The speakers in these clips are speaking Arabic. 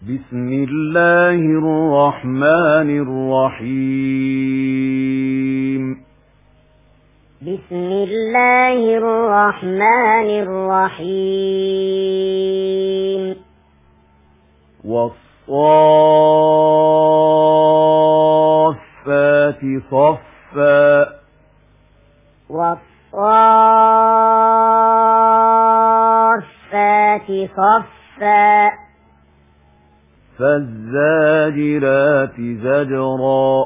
بسم الله الرحمن الرحيم بسم الله الرحمن الرحيم والصافات صفا والصافات صفا فالزاجرات زجرا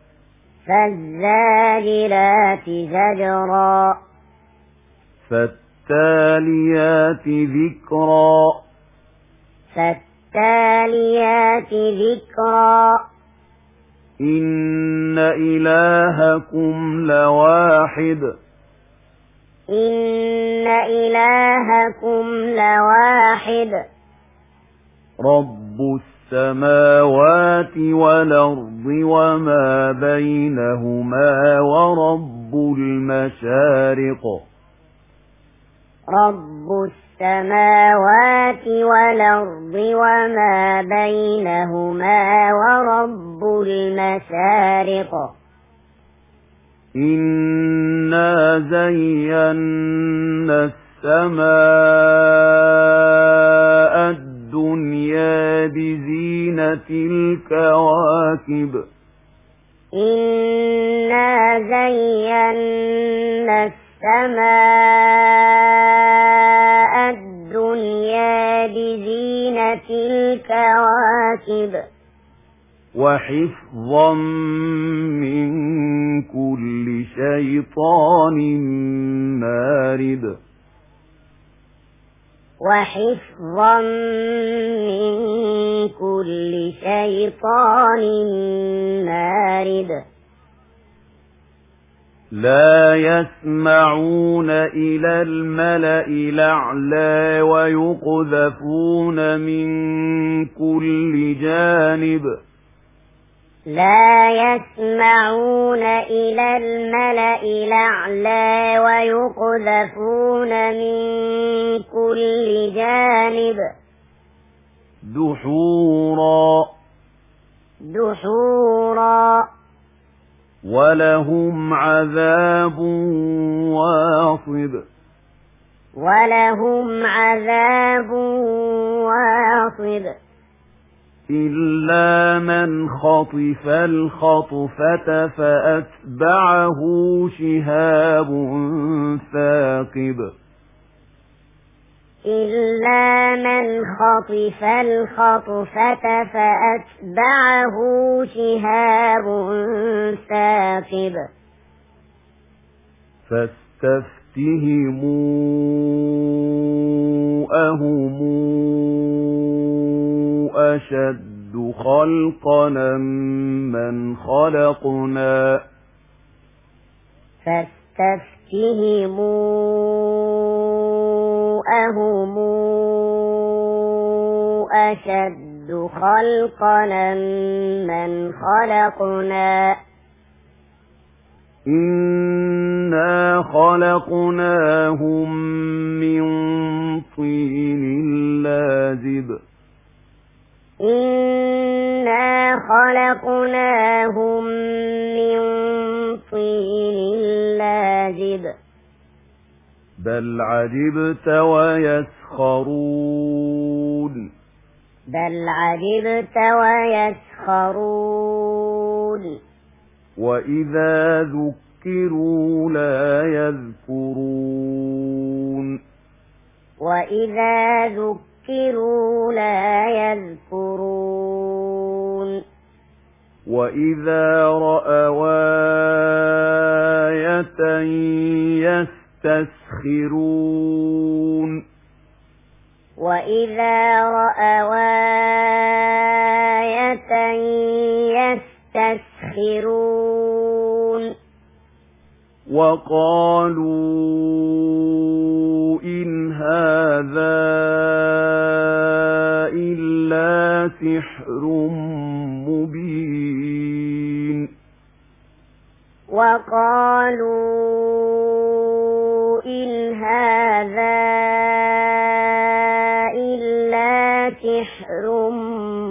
فالزاجرات زجرا فالتاليات ذكرا فالتاليات ذكرا إن إلهكم لواحد إن إلهكم لواحد رب السماوات والأرض وما بينهما ورب المشارق رب السماوات والأرض وما بينهما ورب المشارق إنا زينا السماء الدنيا بزينة الكواكب إنا زينا السماء الدنيا بزينة الكواكب وحفظا من كل شيطان مارد وحفظا من كل شيطان مارد لا يسمعون إلى الملأ الأعلى ويقذفون من كل جانب لا يسمعون إلى الملأ الأعلى ويقذفون من كل جانب دحورا ولهم عذاب واصب إلا من خطف الخطفة فأتبعه شهاب ثاقب إلا من خطف الخطفة فأتبعه شهاب ثاقب فاستفتهموا أهم أشد خلقنا من خلقنا فاستفتهموا أهم أشد خلقنا من خلقنا إنا خلقناهم من طين لازب إنا خلقناهم من طين لازب بل عجبت ويسخرون وإذا ذكروا لا يذكرون وإذا رأوا آية يستسخرون وقالوا إن هذا إلا سحر مبين سحر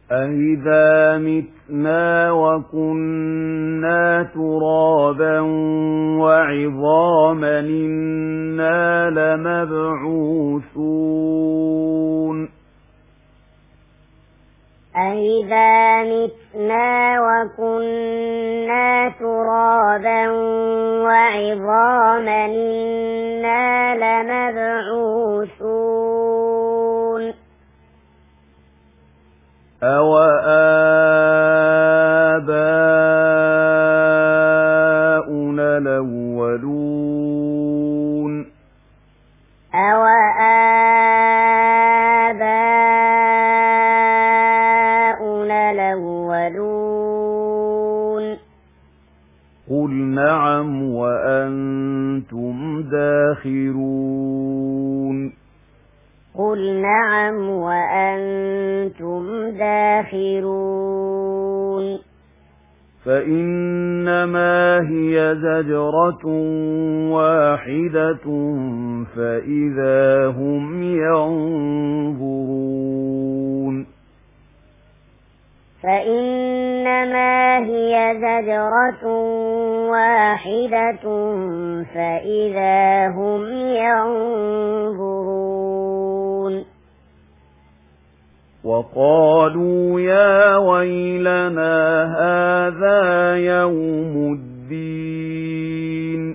أَإِذَا مِتْنَا وَكُنَّا تُرَابًا وَعِظَامًا إِنَّا لَمَبْعُوثُونَ أَإِذَا مِتْنَا وَكُنَّا تُرَابًا وَعِظَامًا إِنَّا لَمَبْعُوثُونَ أَوَآبَاؤُنَا الْأَوَّلُونَ أَوَآبَاؤُنَا الْأَوَّلُونَ قُلْ نَعَمْ وَأَنْتُمْ دَاخِرُونَ قُلْ نَعَمْ وَأَنْتُمْ دَاخِرُونَ فَإِنَّمَا هِيَ زَجْرَةٌ وَاحِدَةٌ فَإِذَا هُمْ يَنظُرُونَ فَإِنَّمَا هِيَ زَجْرَةٌ وَاحِدَةٌ فَإِذَا هُمْ يَنظُرُونَ وَقَالُوا يَا وَيْلَنَا هَذَا يَوْمُ الدِّينِ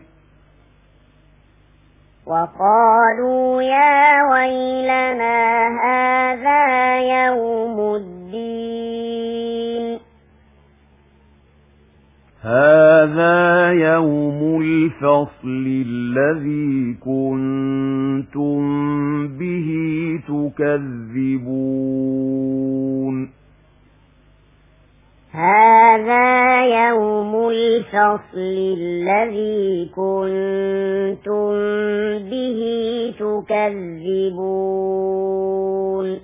وَقَالُوا يَا وَيْلَنَا هَذَا يَوْمُ الدِّينِ هَذَا يَوْمُ الْفَصْلِ الَّذِي كُنتُم بِهِ تُكَذِّبُونَ هَذَا يَوْمُ الْفَصْلِ الَّذِي كُنتُم بِهِ تُكَذِّبُونَ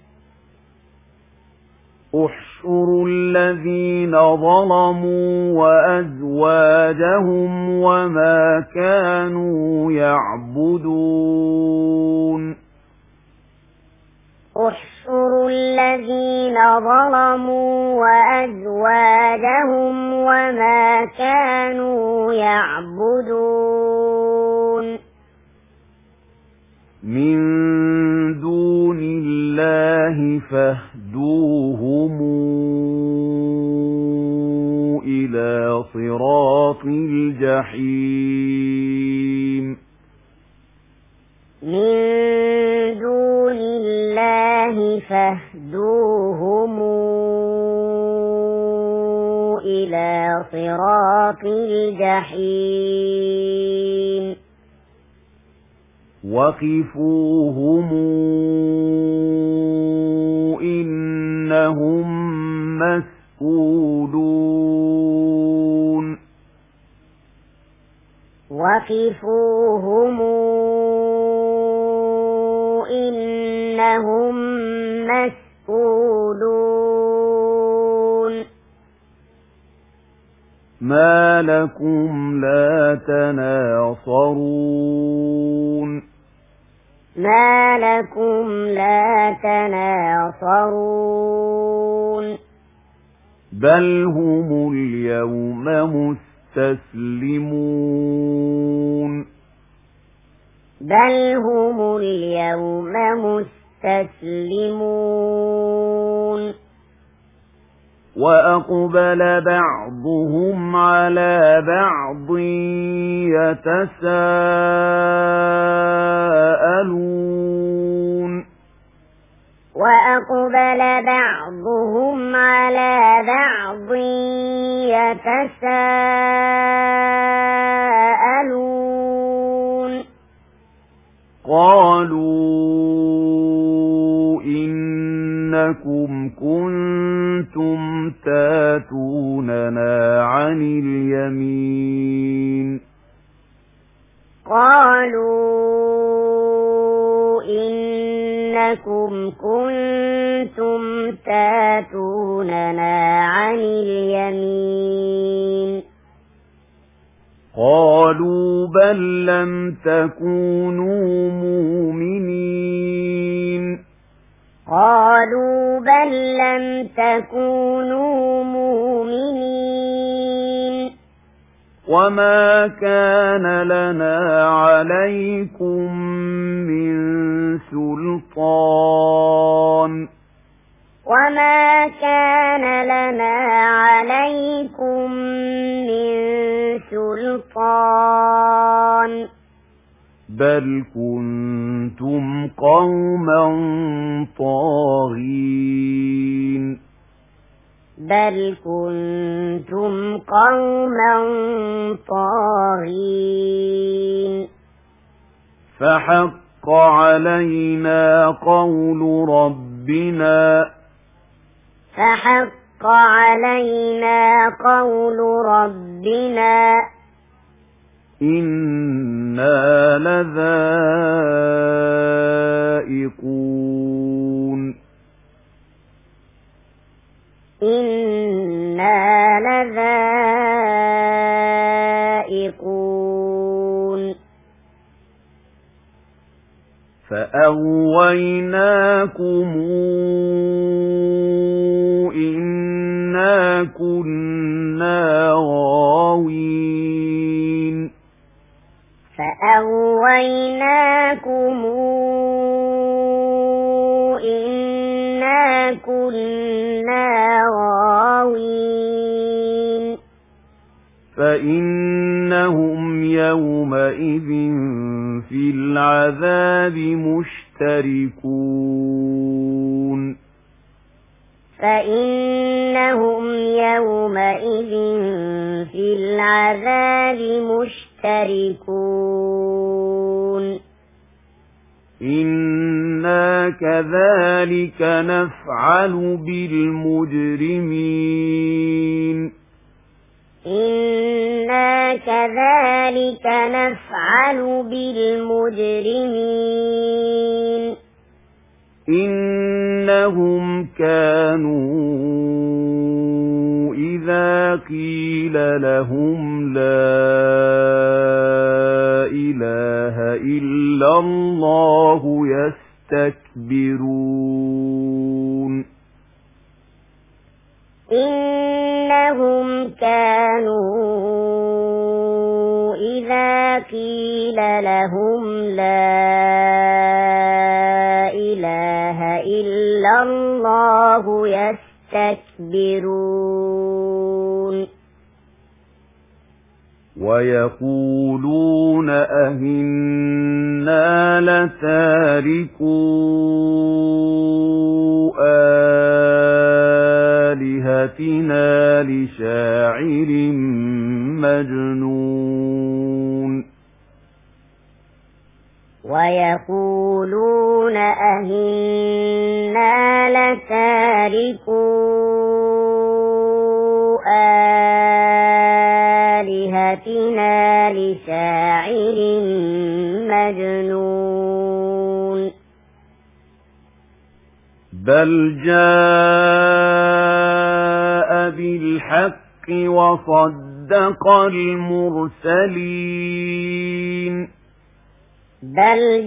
احشروا الذين ظلموا وأزواجهم وما كانوا يعبدون احشروا الذين ظلموا وأزواجهم وما كانوا يعبدون من دون الله فاهدوهم إلى صراط الجحيم من دون الله فاهدوهم إلى صراط الجحيم وقفوهم إنهم مسؤولون وقفوهم إنهم مسؤولون ما لكم لا تناصرون ما لكم لا تناصرون بل هم اليوم مستسلمون بل هم اليوم مستسلمون وأقبل بعضهم على بعض يتساءلون وأقبل بعضهم على بعض يتساءلون قالوا إنكم كنتم تاتوننا عن اليمين قالوا إنكم كنتم تاتوننا عن اليمين قالوا بل لم تكونوا مؤمنين قالوا قالوا بل لم تكونوا مؤمنين وما كان لنا عليكم من سلطان وما كان لنا عليكم من سلطان بل كنتم قوما طاغين بل كنتم قوما طاغين فحق علينا قول ربنا فحق علينا قول ربنا إنا لذائقون إنا لذائقون فأغويناكم إنا كنا غاوين فأغويناكم إنا كنا غاوين فإنهم يومئذ في العذاب مشتركون فإنهم يومئذ في العذاب مشتركون إنا كذلك نفعل بالمجرمين إنا كذلك نفعل بالمجرمين إنهم كانوا إذا قيل لهم لا إله إلا الله يستكبرون إنهم كانوا إذا قيل لهم لا إله إلا الله يستكبرون ويقولون أهنا لتاركو آلهتنا لشاعر مجنون ويقولون أهنا لتاركو آلهتنا لشاعر مجنون بل جاء بالحق وصدق المرسلين بل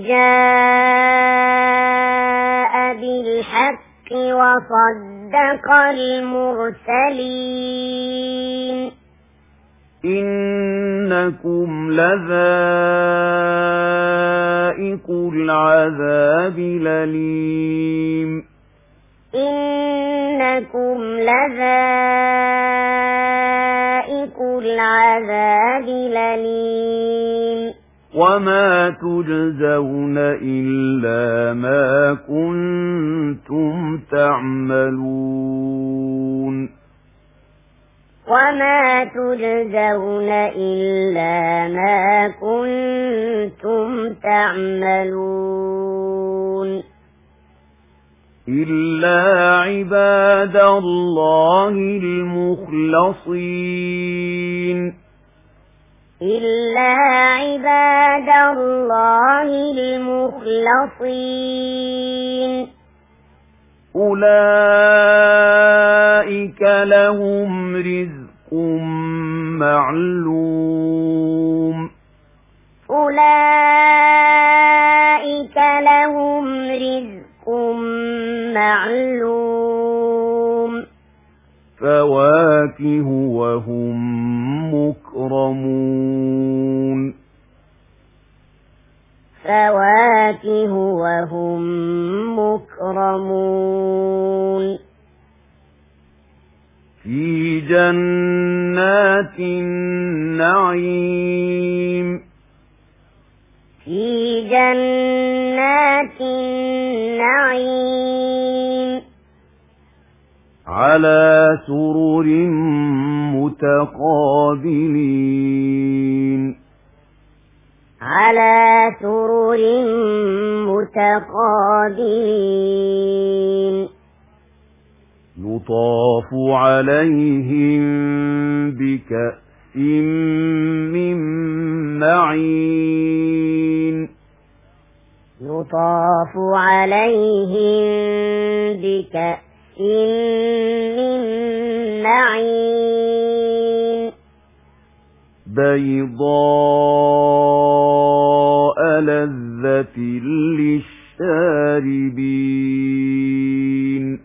جاء بالحق وصدق المرسلين إنكم لذائق العذاب الأليم إنكم لذائق العذاب الأليم وما تجزون إلا ما كنتم تعملون وما تجزون إلا ما كنتم تعملون إلا عباد الله المخلصين إلا عباد الله المخلصين أولئك لهم رزق معلوم أولئك لهم رزق معلوم فواكه وهم مكرمون فواكه وهم مكرمون في جنات النعيم في جنات النعيم على سرر متقابلين على سرر متقابلين يطاف عليهم بكأس من معين يطاف عليهم بكأس من معين بيضاء لذة للشاربين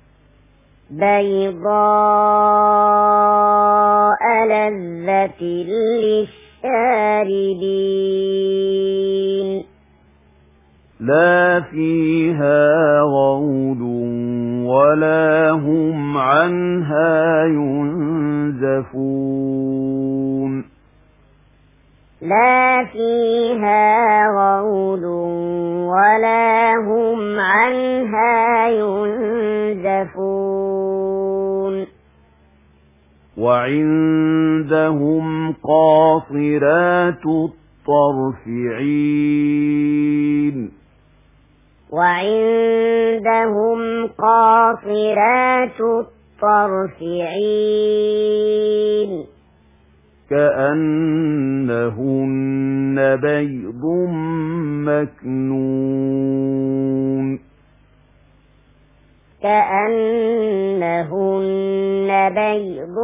بيضاء لذة للشاربين لا فيها غول ولا هم عنها ينزفون لا فيها غول ولا هم عنها ينزفون وعندهم قاصرات الطرف عين وعندهم قاصرات الطرف عين كأنهن بيض مكنون كأنهن بيض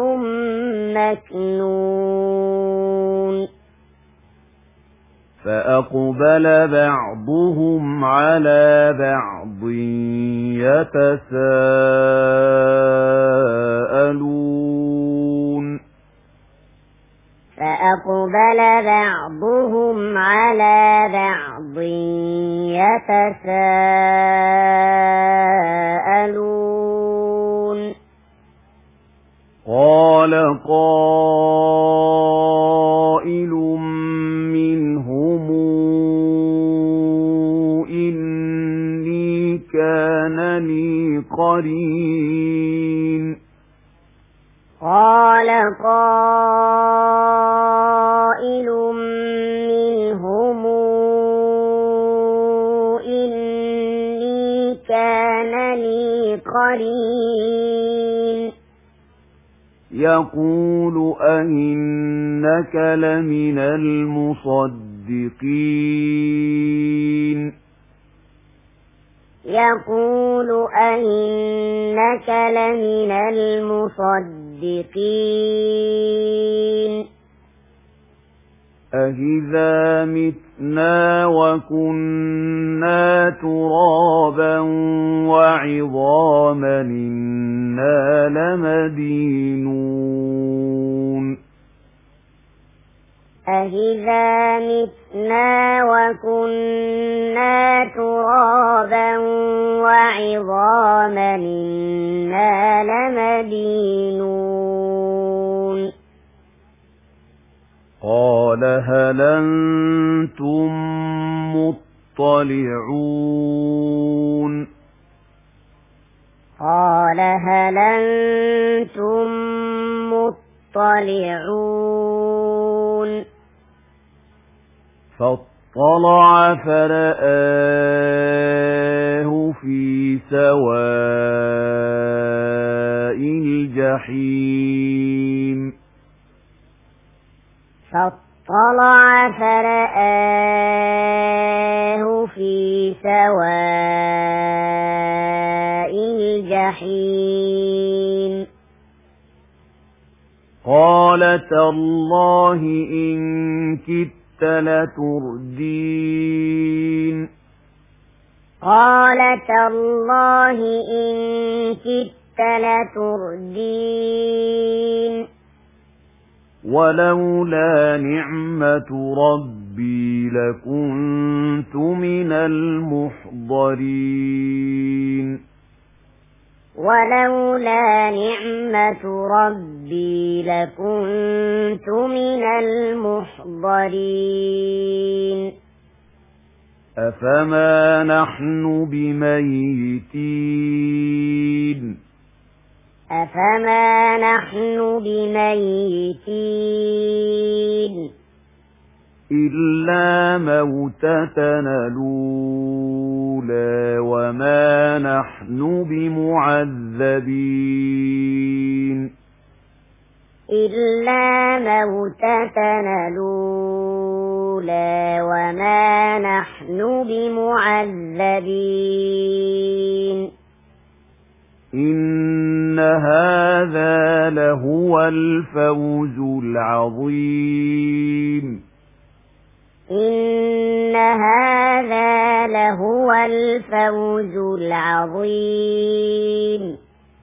مكنون فأقبل بعضهم على بعض يتساءلون فأقبل بعضهم على بعض يتساءلون قال قائل منهم إني كان لي قرين قال قائل منهم إني كان لي قرين يقول أئنك لمن المصدقين يقول أئنك لمن المصدقين أإذا متنا وكنا ترابا وعظاما إنا لمدينون أإذا متنا وكنا ترابا وعظاما إنا لمدينون قال هل أنتم مطلعون قال هل أنتم مطلعون فاطلع فرآه في سواء الجحيم فاطلع فرآه في سواء الجحيم قال تالله إن كدت لتردين قال تالله إن كدت لتردين ولولا نعمة ربي لكنت من المحضرين ولولا نعمة ربي لكنت من المحضرين أفما نحن بميتين أفما نحن بميتين إلا موتتنا الأولى وما نحن بمعذبين إلا موتتنا الأولى وما نحن بمعذبين إن هذا لهو الفوز العظيم إن هذا لهو الفوز العظيم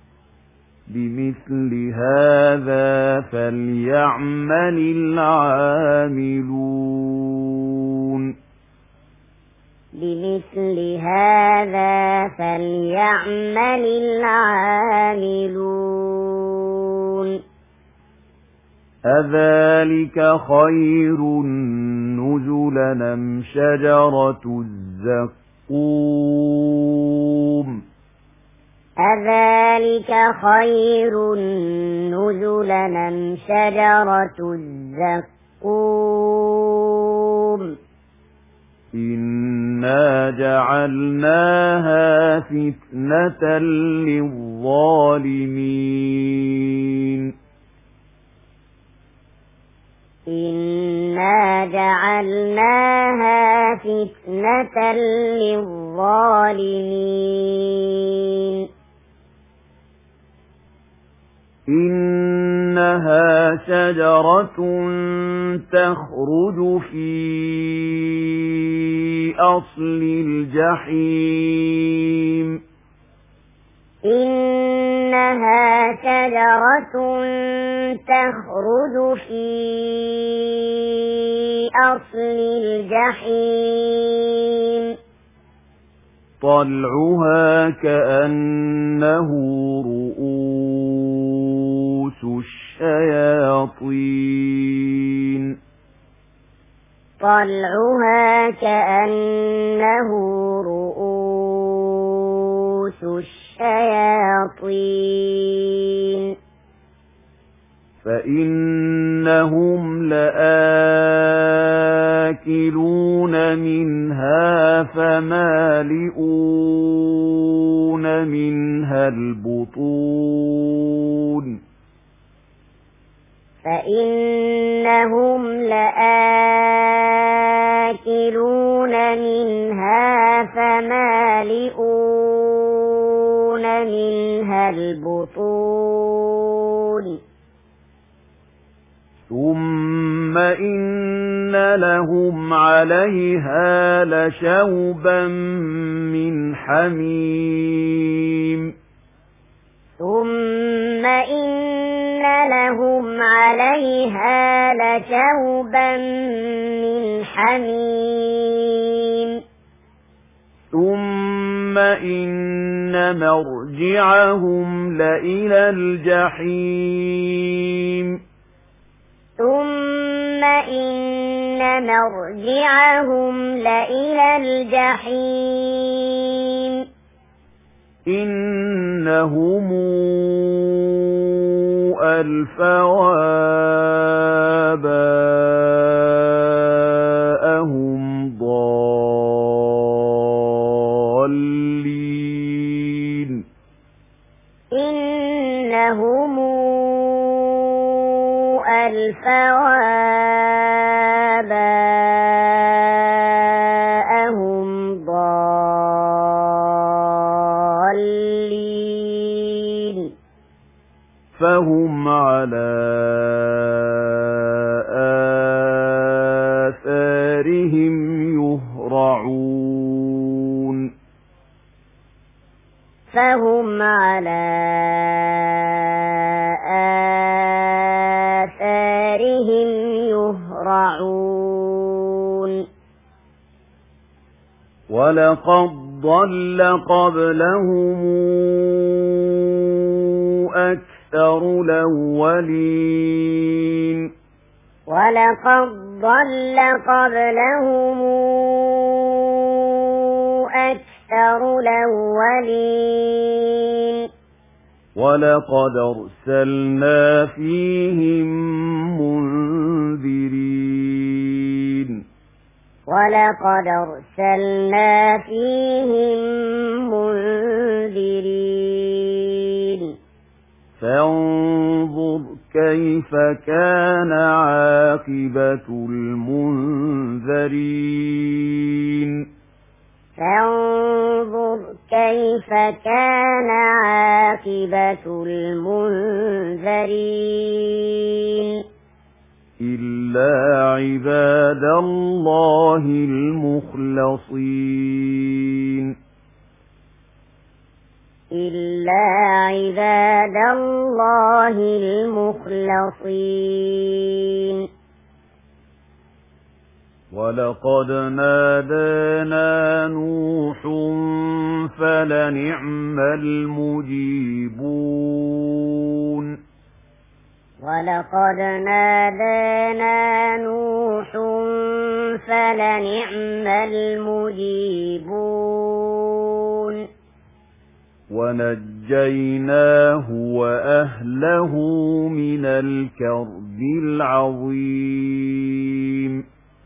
بمثل هذا فليعمل العاملون بمثل هذا فليعمل العاملون أذلك خير نزلا أم شجرة الزقوم أذلك خير نزلا أم شجرة الزقوم إنا جعلناها فتنة للظالمين إنا جعلناها فتنة للظالمين إنها شجرة تخرج في أصل الجحيم إنها شجرة تخرج في أصل الجحيم طلعها كأنه رؤوس الشياطين طلعها كأنه رؤوس الشياطين فإنهم لآكلون منها فمالئون منها البطون فإنهم لآكلون منها فمالئون منها البطون ثم إن لهم عليها لشوبا من حميم ثم إن لهم عليها لشوبا من حميم ثم إن مرجعهم لإلى الجحيم ثم إن مرجعهم لإلى الجحيم إنهم ألفوا آباءهم ضالين إنهم ألفوا آباءهم ضالين فهم على آثارهم يهرعون فهم على آثارهم يهرعون ولقد ضل قبلهم أكثر الأولين ولقد ضل قبلهم أكثر الأولين ولقد أرسلنا فيهم منذرين ولقد أرسلنا فيهم منذرين فانظر كيف كان عاقبة المنذرين فانظر كيف كان عاقبة المنذرين إلا عباد الله المخلصين إلا عباد الله المخلصين ولقد نادانا نوح فلنعم المجيبون ولقد نادانا نوح فلنعم المجيبون ونجيناه وأهله من الكرب العظيم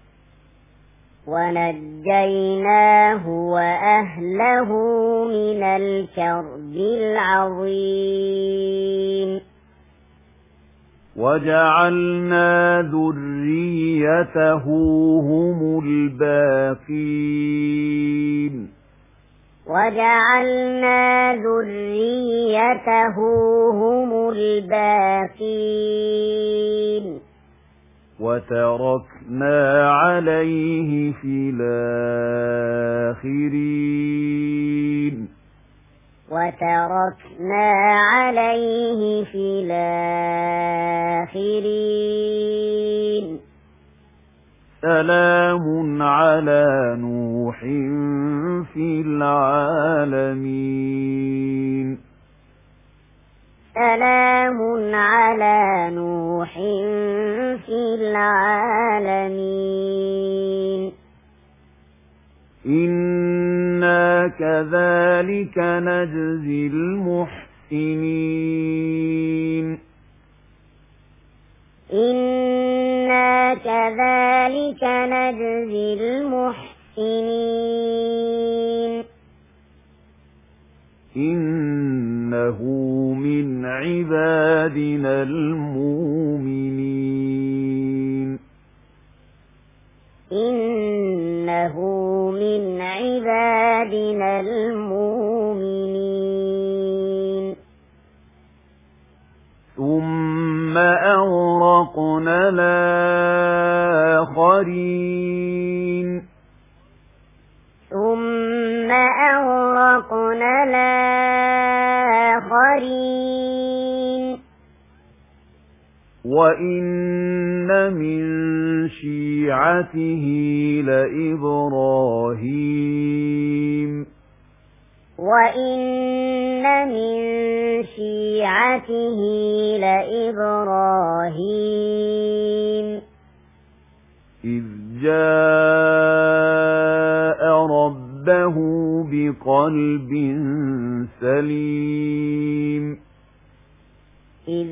ونجيناه وأهله من الكرب العظيم وجعلنا ذريته هم الباقين وجعلنا ذريته هم الباقين وتركنا عليه في الآخرين وتركنا عليه في الآخرين سلام على نوح في العالمين سلام على نوح في العالمين إنا كذلك نجزي المحسنين إنا كذلك نجزي المحسنين إنه من عبادنا المؤمنين إنه من عبادنا المؤمنين ثم أغرقنا الآخرين ثم أغرقنا الآخرين وإن من شيعته لإبراهيم وإن من شيعته لإبراهيم إذ جاء ربه بقلب سليم إذ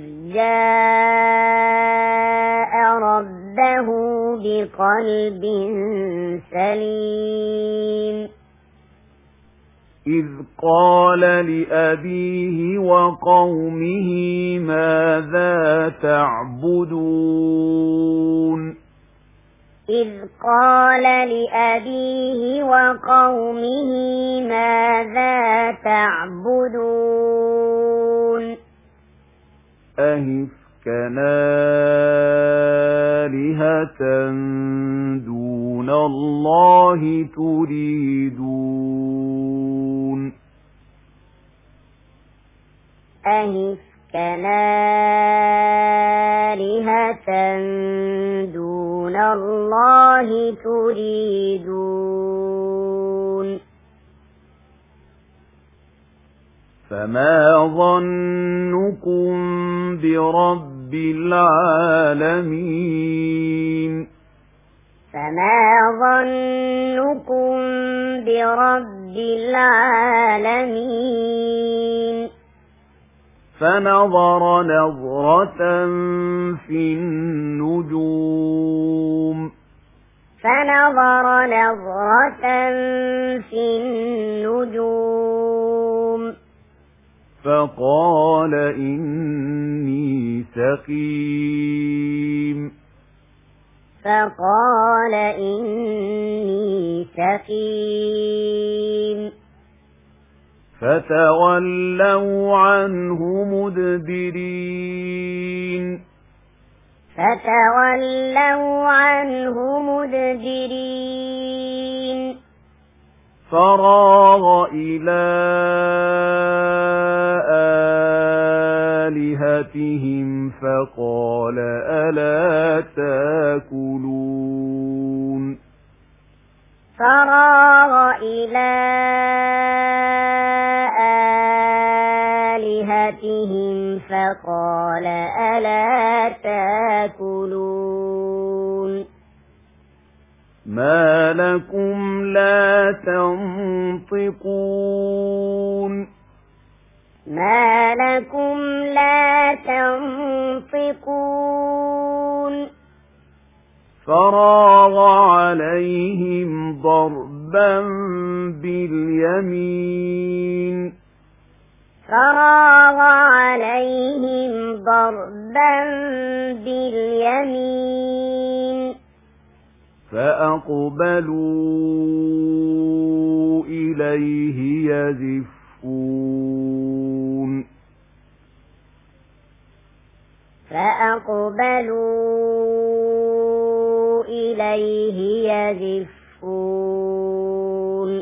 جاء ربه بقلب سليم إذ قال لأبيه وقومه ماذا تعبدون إذ قال لأبيه وقومه ماذا تعبدون أهفكا آلهة دون الله تريدون أهفكا آلهة دون الله تريدون فما ظنكم برب العالمين فما ظنكم برب العالمين فنظر نظرة في النجوم فنظر نظرة في النجوم فقال إني سقيم فقال إني سقيم فتولوا عنه مدبرين فتولوا عنه مدبرين فراغ إلى آلهتهم فقال ألا تاكلون فراغ إلى آلهتهم فقال ألا تاكلون ما لكم لا تنطقون ما لكم لا تنطقون فراغ عليهم ضربا باليمين فراغ عليهم ضربا باليمين فأقبلوا إليه يزفون فأقبلوا إليه يزفون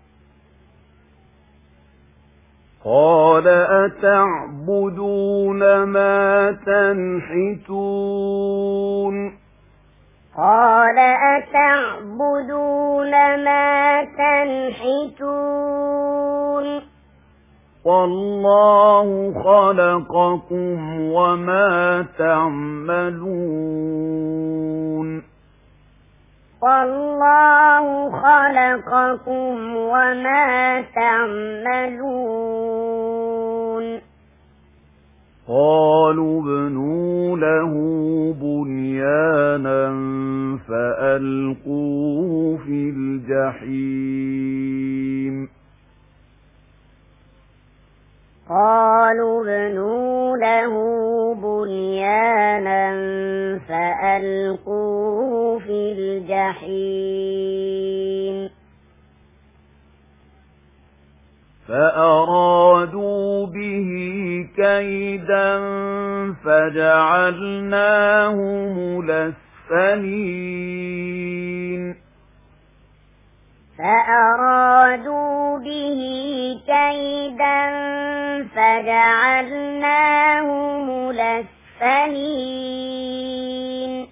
قال أتعبدون ما تنحتون قال أتعبدون ما تنحتون والله خلقكم وما تعملون والله خلقكم وما تعملون قالوا ابنوا له بنيانا فألقوه في الجحيم قالوا ابنوا له بنيانا فألقوه في الجحيم فأرادوا به كيدا فجعلناهم الأسفلين فأرادوا به كيدا فجعلناهم الأسفلين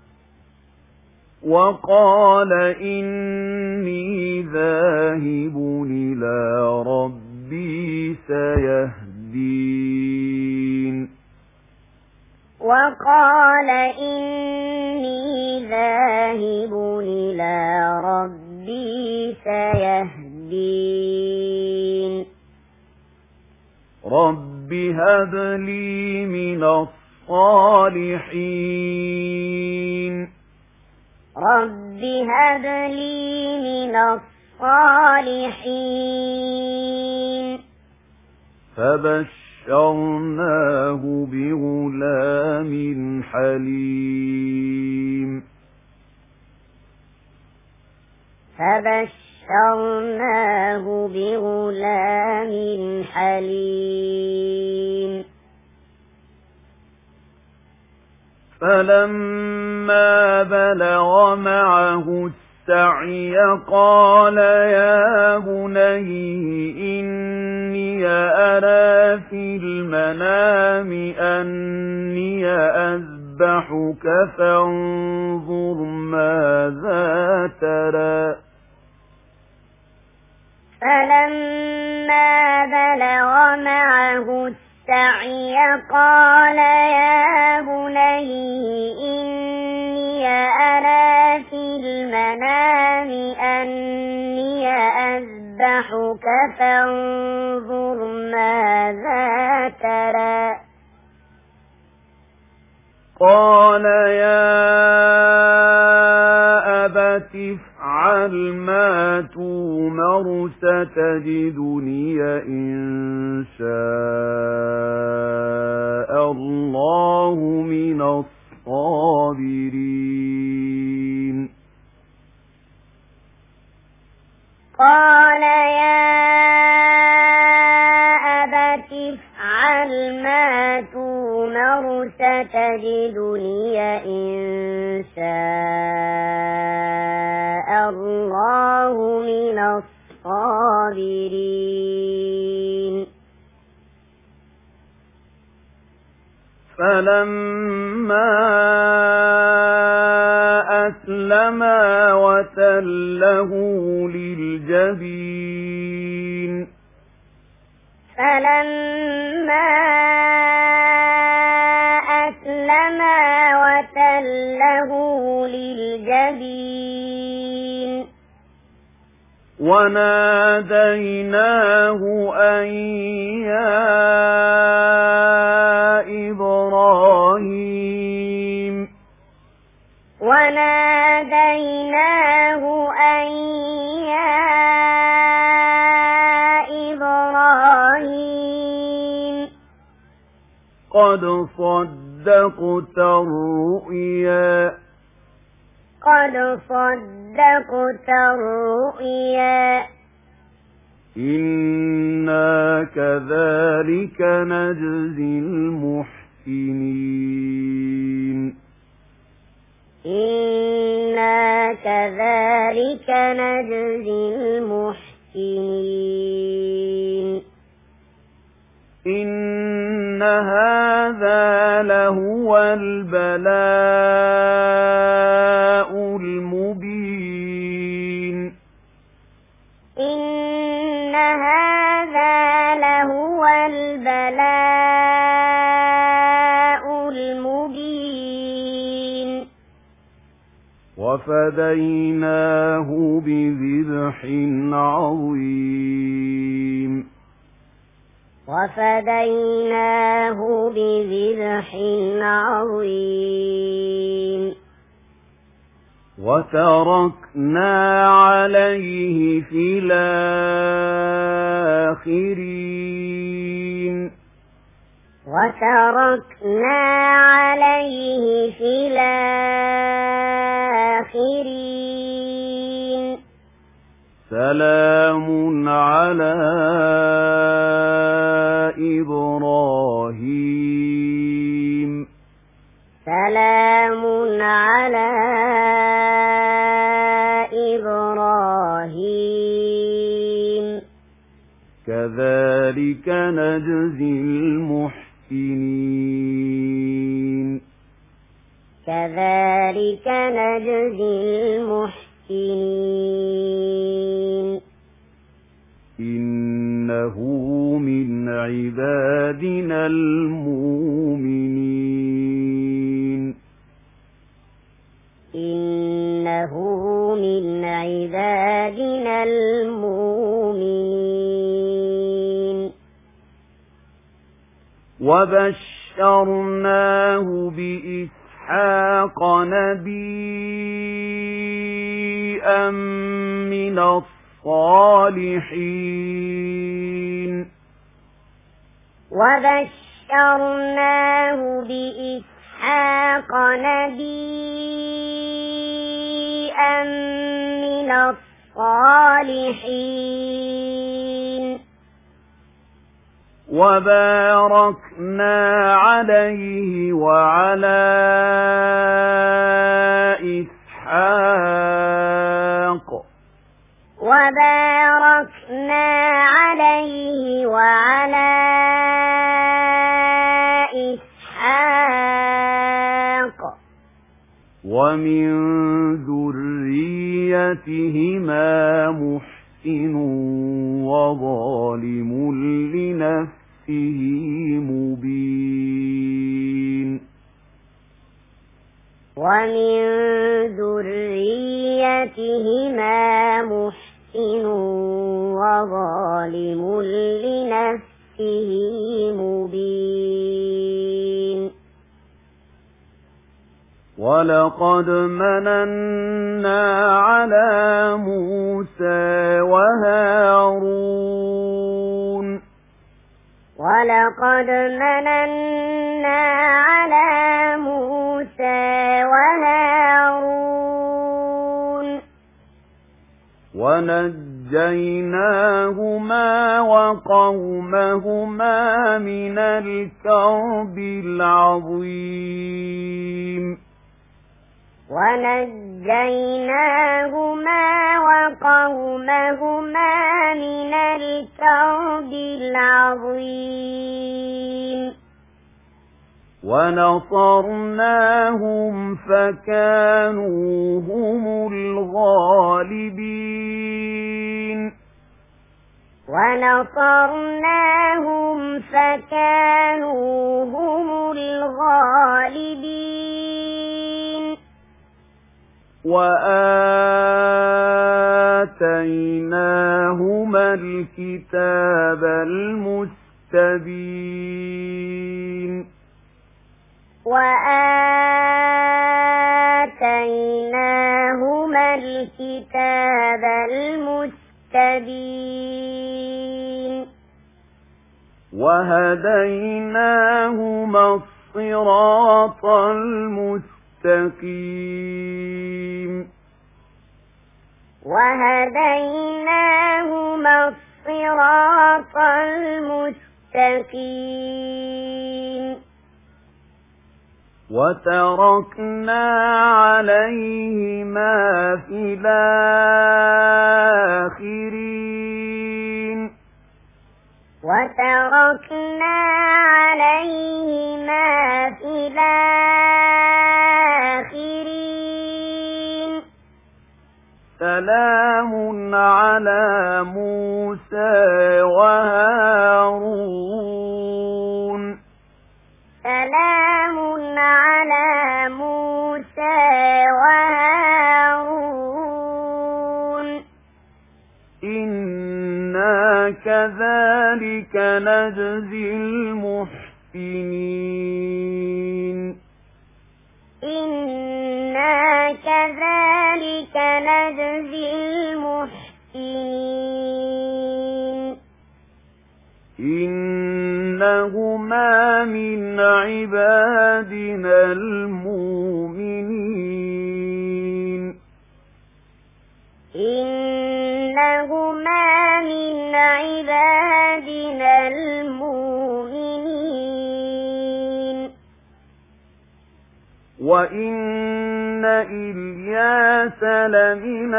وقال إني ذاهب إلى ربي سيهدين وقال إني ذاهب إلى ربي سيهدين رب هب لي من الصالحين رب هب لي من الصالحين فبشرناه بغلام حليم فبشرناه بغلام حليم فلما بلغ معه السعي قال يا بني إني أرى في المنام أني أذبحك فانظر ماذا ترى فلما بلغ معه السعي قال يا بني إني أرى في المنام أني أذبحك فانظر ماذا ترى قال يا أبت افعل ما تؤمر ستجدني إن شاء الله من الصابرين قال يا أبت افعل ما تؤمر ستجدني إن شاء الله من الصابرين فلما أسلما وتله للجبين فلما أسلما وتله للجبين وناديناه أن يا إبراهيم وناديناه أن يا إبراهيم قد صدقت الرؤيا إنا كذلك نجزي المحسنين إن هذا لهو البلاء المبين إن هذا لهو البلاء المبين وفديناه بذبح عظيم وتركنا عليه في الآخرين سلام على إبراهيم كذلك نجزي المحسنين إنه من عبادنا المؤمنين وبشرناه بإسحاق نبيا من الصالحين وباركنا عليه وعلى إسحاق وباركنا عليه وعلى ومن ذريتهما محسن وظالم لنفسه مبين ومن ذريتهما محسن وظالم لنفسه مبين ولقد مننا على موسى وهارون ولقد مننا على موسى وهارون ونجيناهما وقومهما من الكرب العظيم ونجيناهما وقومهما من الكرب العظيم ونصرناهم فكانوا هم الغالبين ونصرناهم فكانوا هم الغالبين وآتيناهما الكتاب المستبين وآتيناهما الكتاب المستبين وهديناهما الصراط المستقيم وهديناهما الصراط المستقيم وتركنا عليهما في الآخرين وتركنا عليهما في الآخرين سلام على موسى وهارون سلام على موسى وهارون إنا كذلك نجزي المحسنين إنا كذلك نجزي المحسنين إنهما من عبادنا المؤمنين إنهما من عبادنا المؤمنين وإن إلياس لمن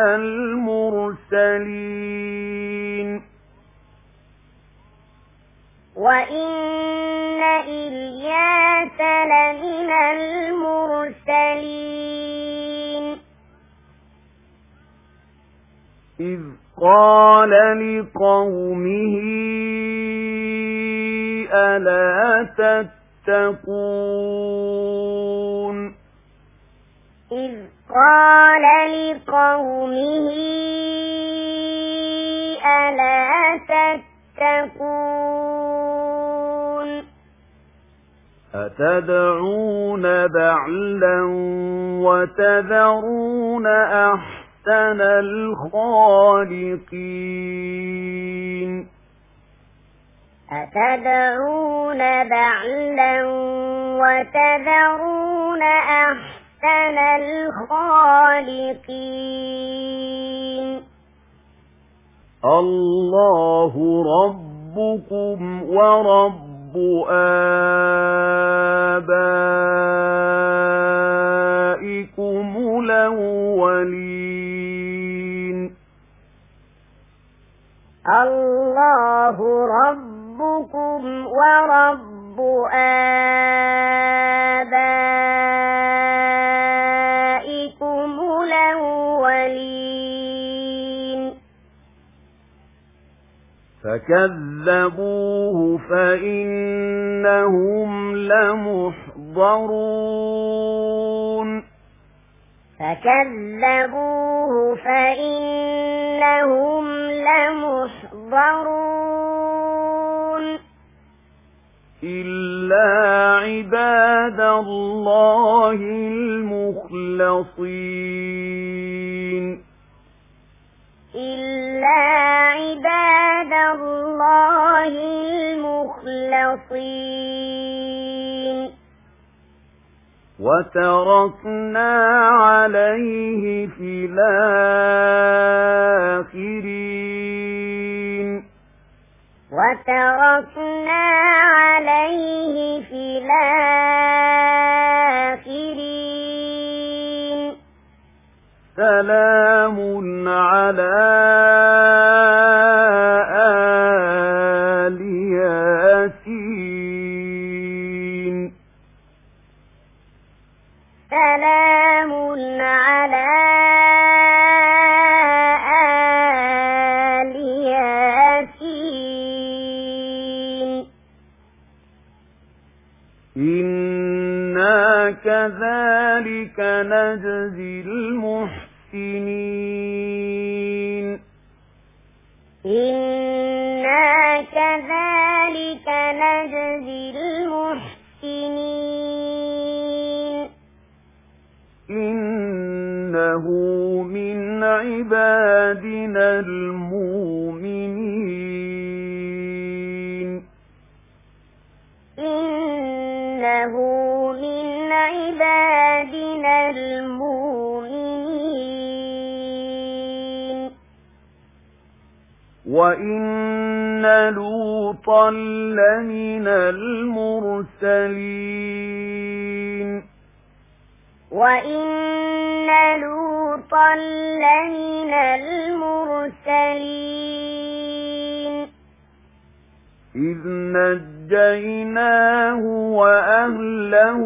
المرسلين وإن إلياس لمن المرسلين إذ قال لقومه ألا تتقون إذ قال لقومه ألا تتقون أتدعون بعلا وتذرون أحسن الخالقين أتدعون بعلا وتذرون أحسن الخالقين الله ربكم ورب آبائكم الأولين الله ربكم ورب آبائكم فكذبوه فإنهم لمحضرون فكذبوه فإنهم لمحضرون إلا عباد الله المخلصين إلا عباد الله المخلصين وتركنا عليه في الآخرين وتركنا عليه في الآخرين سلام على آل ياسين سلام على آل ياسين إنا كذلك نجزي المحسنين إنا كذلك نجزي المحسنين إنه من عبادنا المؤمنين إنه من عبادنا المؤمنين وإن لوطا لمن المرسلين وإن لوطا لمن المرسلين إذ نجيناه وأهله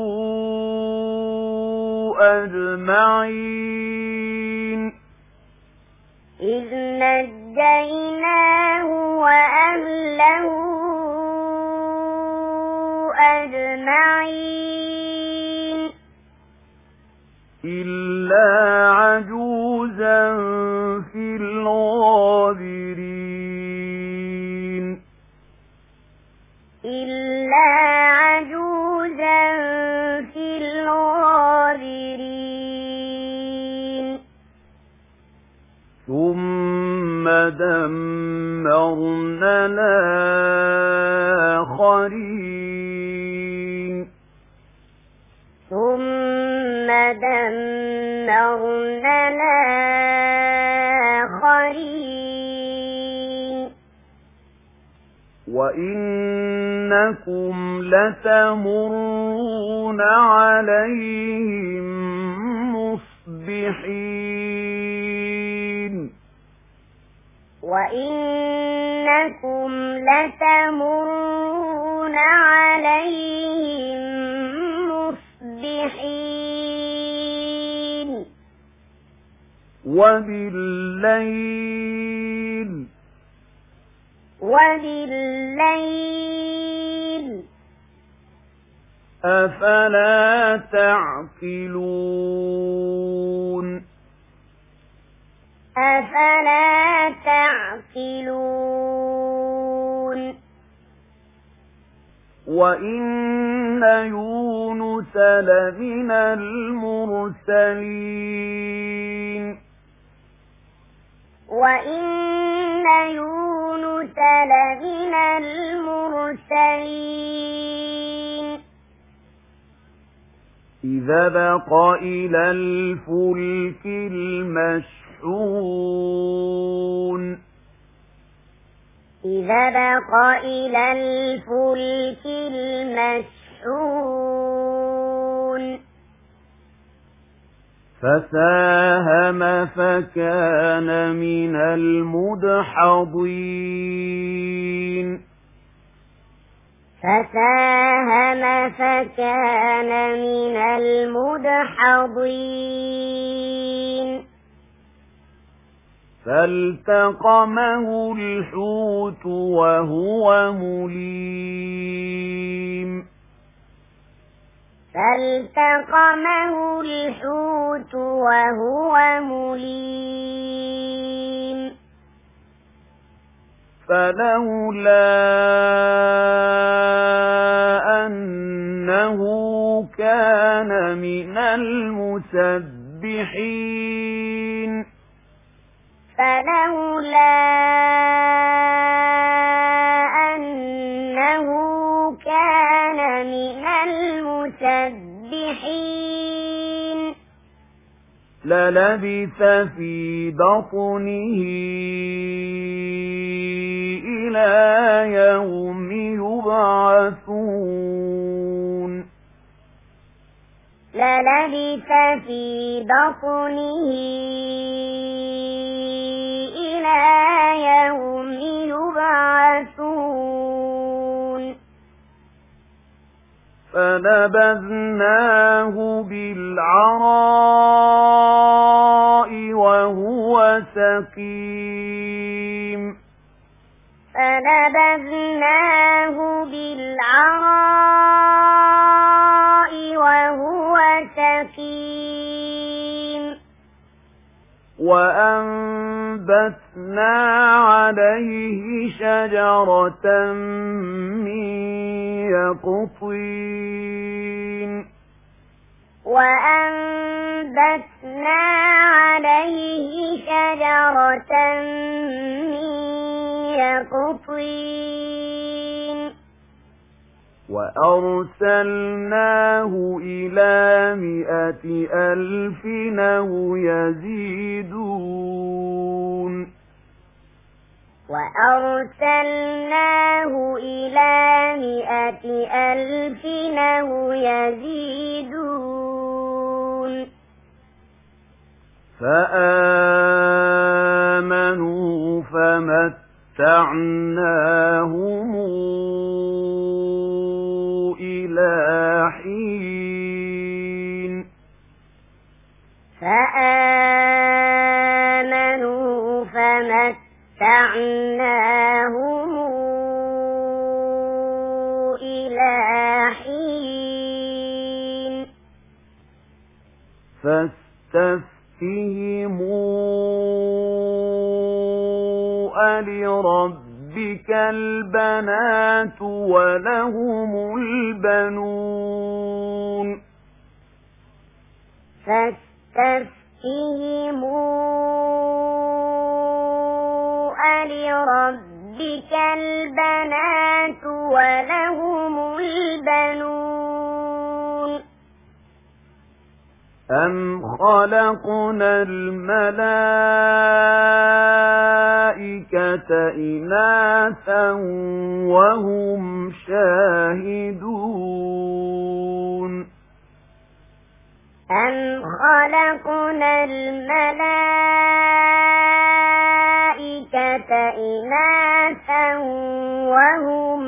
أجمعين إذ نجيناه وأهله أجمعين إلا عجوزا في الغابرين إلا عجوزا في الغابرين ثم دمرنا الآخرين ثم دمرنا الآخرين وإنكم لتمرون عليهم مصبحين وإنكم لتمرون عليهم مصبحين وبالليل أفلا تعقلون أفلا تعقلون وإن يونس لمن المرسلين وإن يونس لمن المرسلين إذا بق إلى الفلك المشحون إذا بق إلى الفلك المشحون فساهم فكان من المدحضين فساهم فكان من المدحضين فالتقمه الحوت وهو مليم فالتقمه الحوت وهو مليم فلولا أنه كان من المسبحين فلولا أنه كان من المسبحين للبث في بطنه إلى يوم يبعثون للبث في بطنه إلى يوم يبعثون فنبذناه بالعراء وهو سقيم فنبذناه بالعراء وهو سقيم وأنبتنا عليه شجرة من يقطين وأنبتنا عليه شجرة من يقطين وأرسلناه إلى 100,000 أو يزيدون وأرسلناه إلى 100,000 أو يزيدون فآمنوا فمتعناهم إلى حين فآمنوا فمتعناهم إلى حين فاستفتهموا ألربك البنات ولهم البنون فاستفتهموا ألربك البنات ولهم البنون أم خلقنا الملائكة إناثا وهم شاهدون أم خلقنا الملائكة إناثا وهم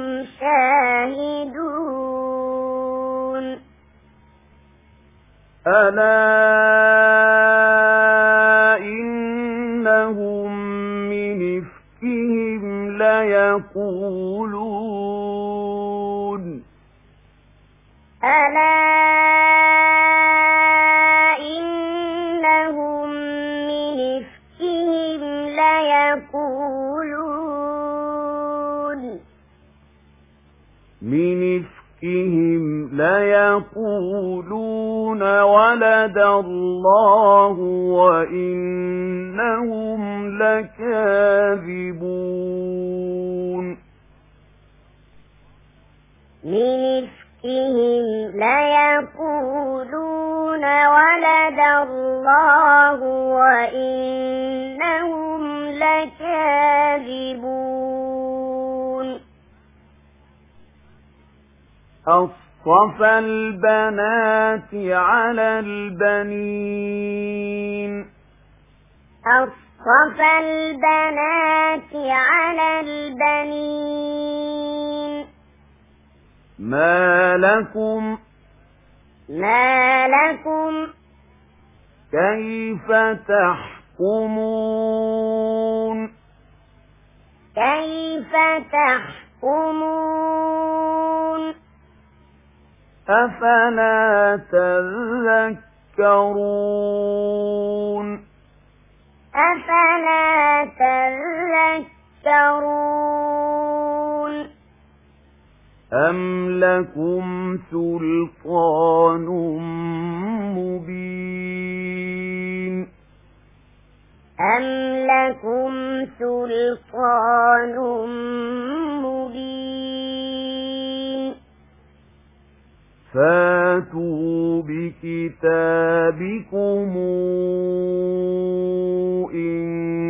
شاهدون ألا إنهم من إفكهم ليقولون ألا إنهم من إفكهم ليقولون من إفكهم ليقولون ولد الله وإنهم لكاذبون من إفكهم ليقولون ولد الله وإنهم لكاذبون أصطفى البنات على البنين أصطفى البنات على البنين ما لكم كيف كيف تحكمون تحكمون كيف تحكمون أفلا تذكرون أفلا تذكرون أم لكم سلطان مبين أم لكم سلطان مبين فاتوا بكتابكم إن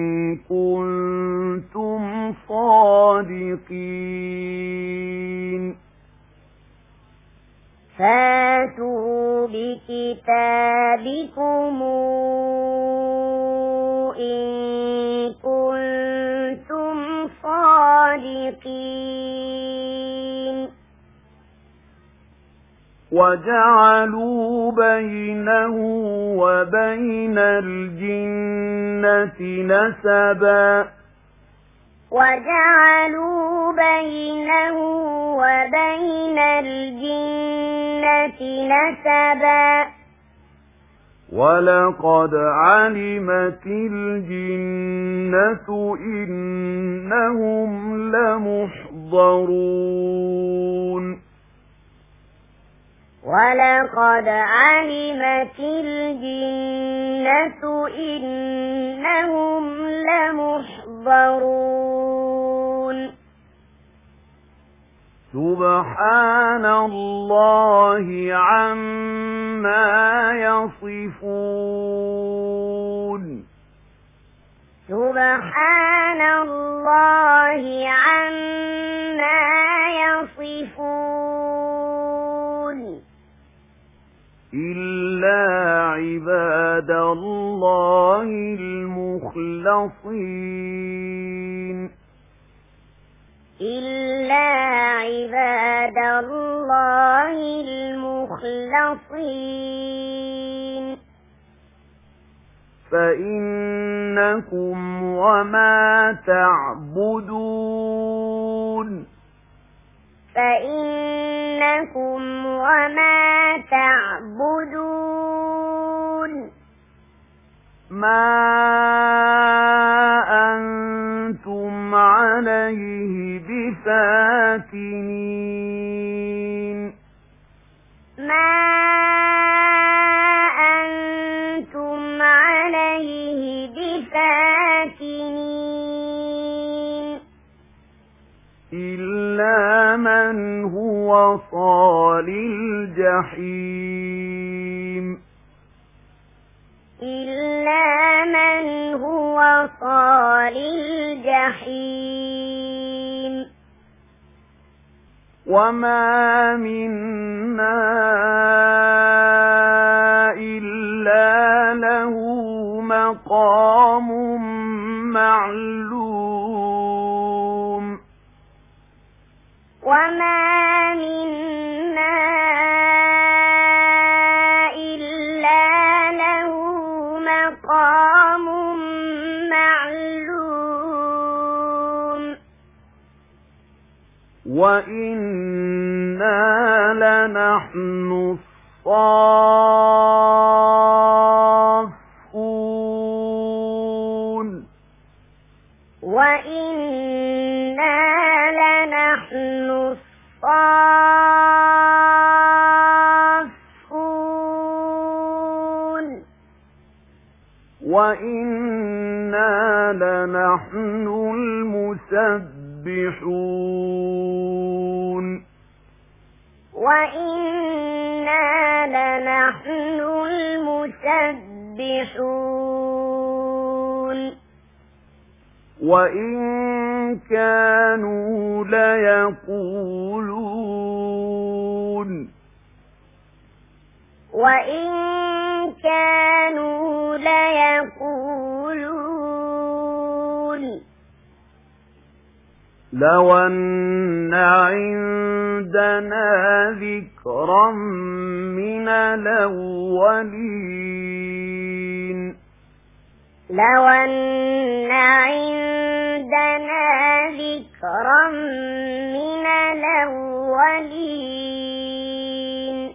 كنتم صادقين فاتوا بكتابكم إن كنتم صادقين وجعلوا بينه وبين الجنة نسبا وجعلوا بينه وبين الجنة نسبا ولقد علمت الجنة إنهم لمحضرون ولقد علمت الجنة إنهم لمحضرون سبحان الله عما يصفون سبحان الله عما يصفون إلا عباد الله المخلصين إلا عباد الله المخلصين فإنكم وما تعبدون فإنكم وما تعبدون ما أنتم عليه بفاتنين ما أنتم عليه بفاتنين إلا من هو صال الجحيم إلا من هو صال الجحيم وما منا إلا له مقام معلوم وما منا إلا له مقام معلوم وإنا لنحن الصافون وإنا لنحن الصافون وإنا لنحن المسبحون وإنا لنحن المسبحون وإن كانوا ليقولون وإن كانوا ليقولون لو أن عندنا ذكرا من الأولين لو أن عندنا ذكرا من الأولين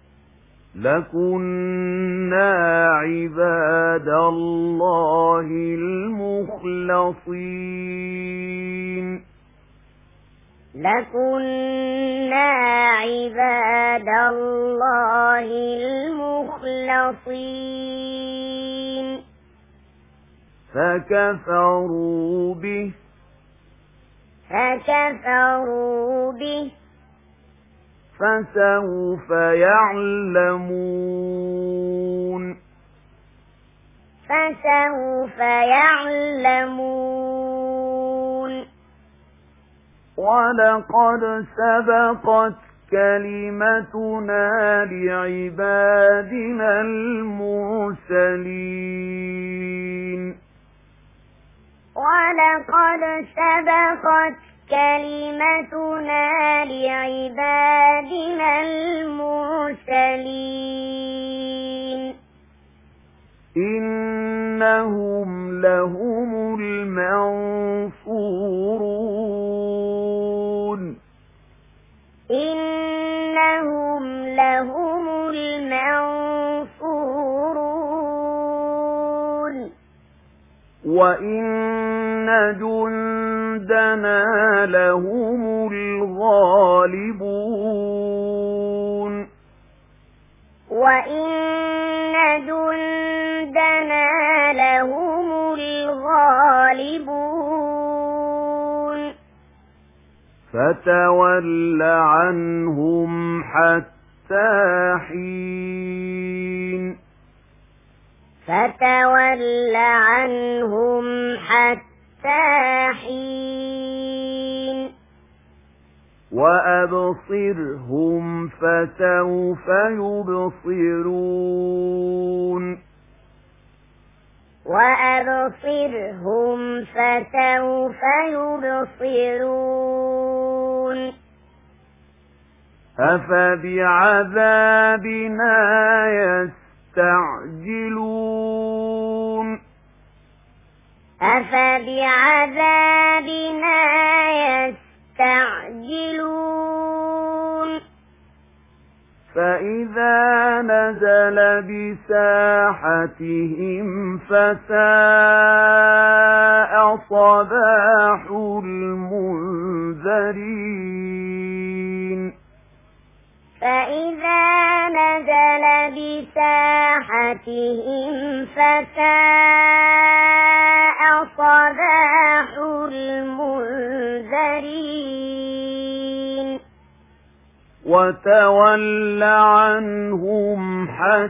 لكنا عباد الله المخلصين لكنا عباد الله المخلصين فكفروا به فسوف يعلمون ولقد سبقت كلمتنا لعبادنا المرسلين ولقد سبقت كلمتنا لعبادنا المرسلين إنهم لهم المنصورون إنهم لهم المنصورون وإن جندنا لهم الغالبون وإن جندنا لهم الغالبون فتول عنهم حتى حين فتول عنهم حتى حين وأبصرهم فسوف يبصرون وأبصرهم فسوف يبصرون أفبعذابنا يستعجلون أفبعذابنا يستعجلون فإذا نزل بساحتهم فساء صباح المنذرين فإذا نزل بساحتهم فساء صباح المنذرين وتول عنهم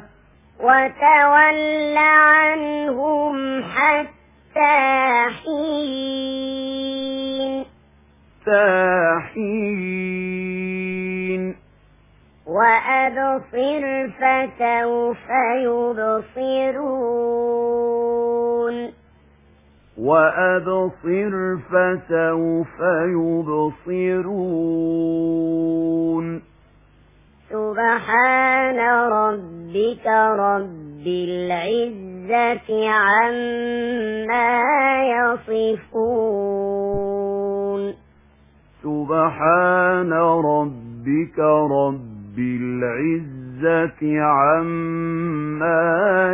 حتى حين وأبصر فسوف يبصرون سبحان ربك رب العزة عما يصفون سبحان ربك رب العزة عما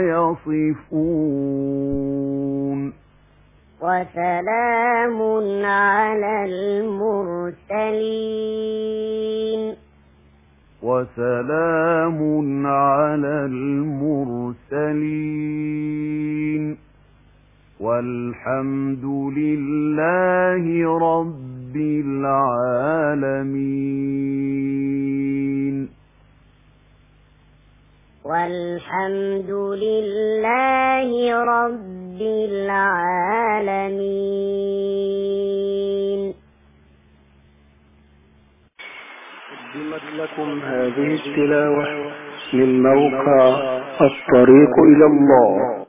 يصفون وسلام على المرسلين والحمد لله رب العالمين والحمد لله رب العالمين. قدمت لكم هذه التلاوة من موقع الطريق إلى الله.